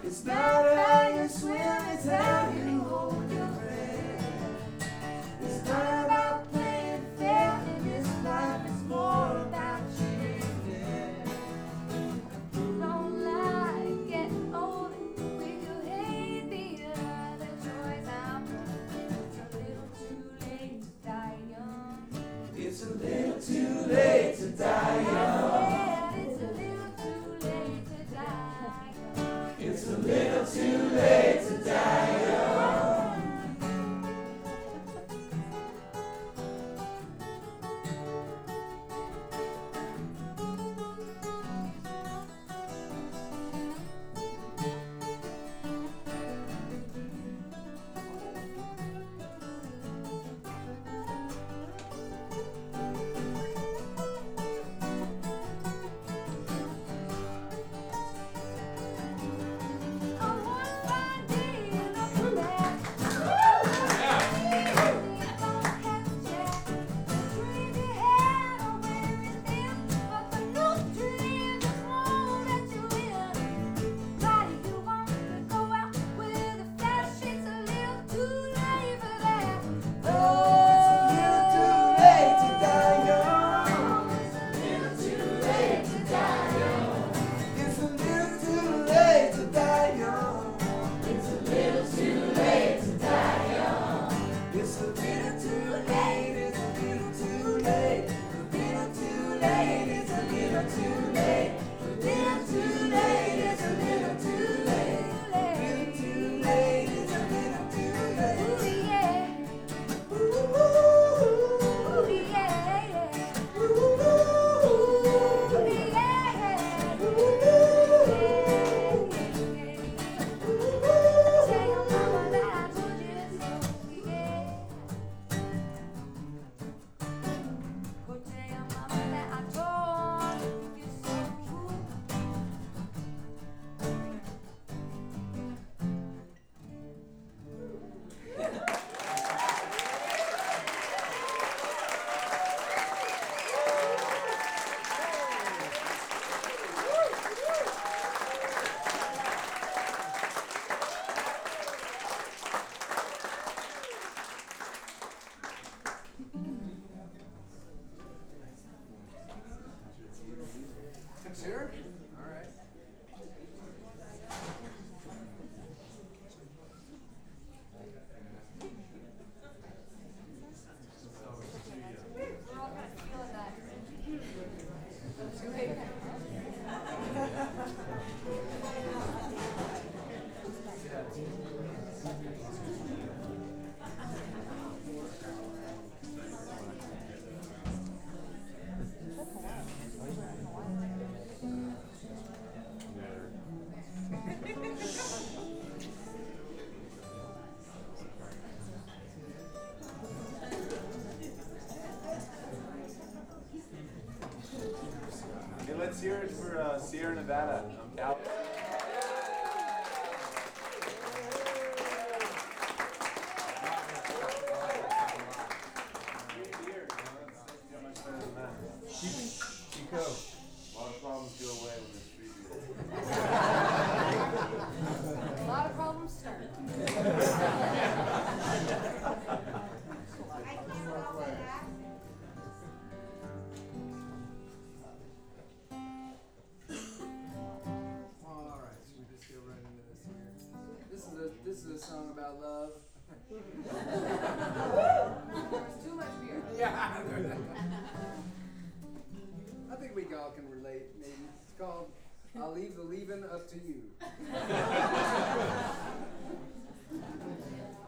It's not how you swim, it's how you hold your breath. It's not about playing fair in this life, it's more about changing. Don't lie, get older. When you hate the other choice, I'm it's a little too late to die young. It's a little too late to die young. Yeah, it's a little too late to die young. It's a little too late to die young. On one fine day in a black don't have a jack. Dream you had or where it is, but the new dream is won't let you in. Why do you want to go out with a flash? It's a little too late for that. Oh, it's a little too late to die young. It's a little too late to die young. It's a little too late to die young. It's a little too late to die young. It's a little too late. It's a little too late. A little too late. It's a little too late. A little too late. It's a little too late. A little too late. It's a little too late. Ooh yeah, Ooh, ooh yeah, ooh yeah. Tell your mama that I told you so. Yeah. Go tell your mama that I told you so. Sure? All right. We're all kind of feeling that. Okay, let's hear it for Sierra Nevada. Cal. Chico. A lot of problems go away when there's free beer. A lot of problems start. All right, so we just go right into this here. This is a song about love. There's too much beer. Yeah. I think we all can relate. Maybe it's called "I'll Leave the Leaving Up to You."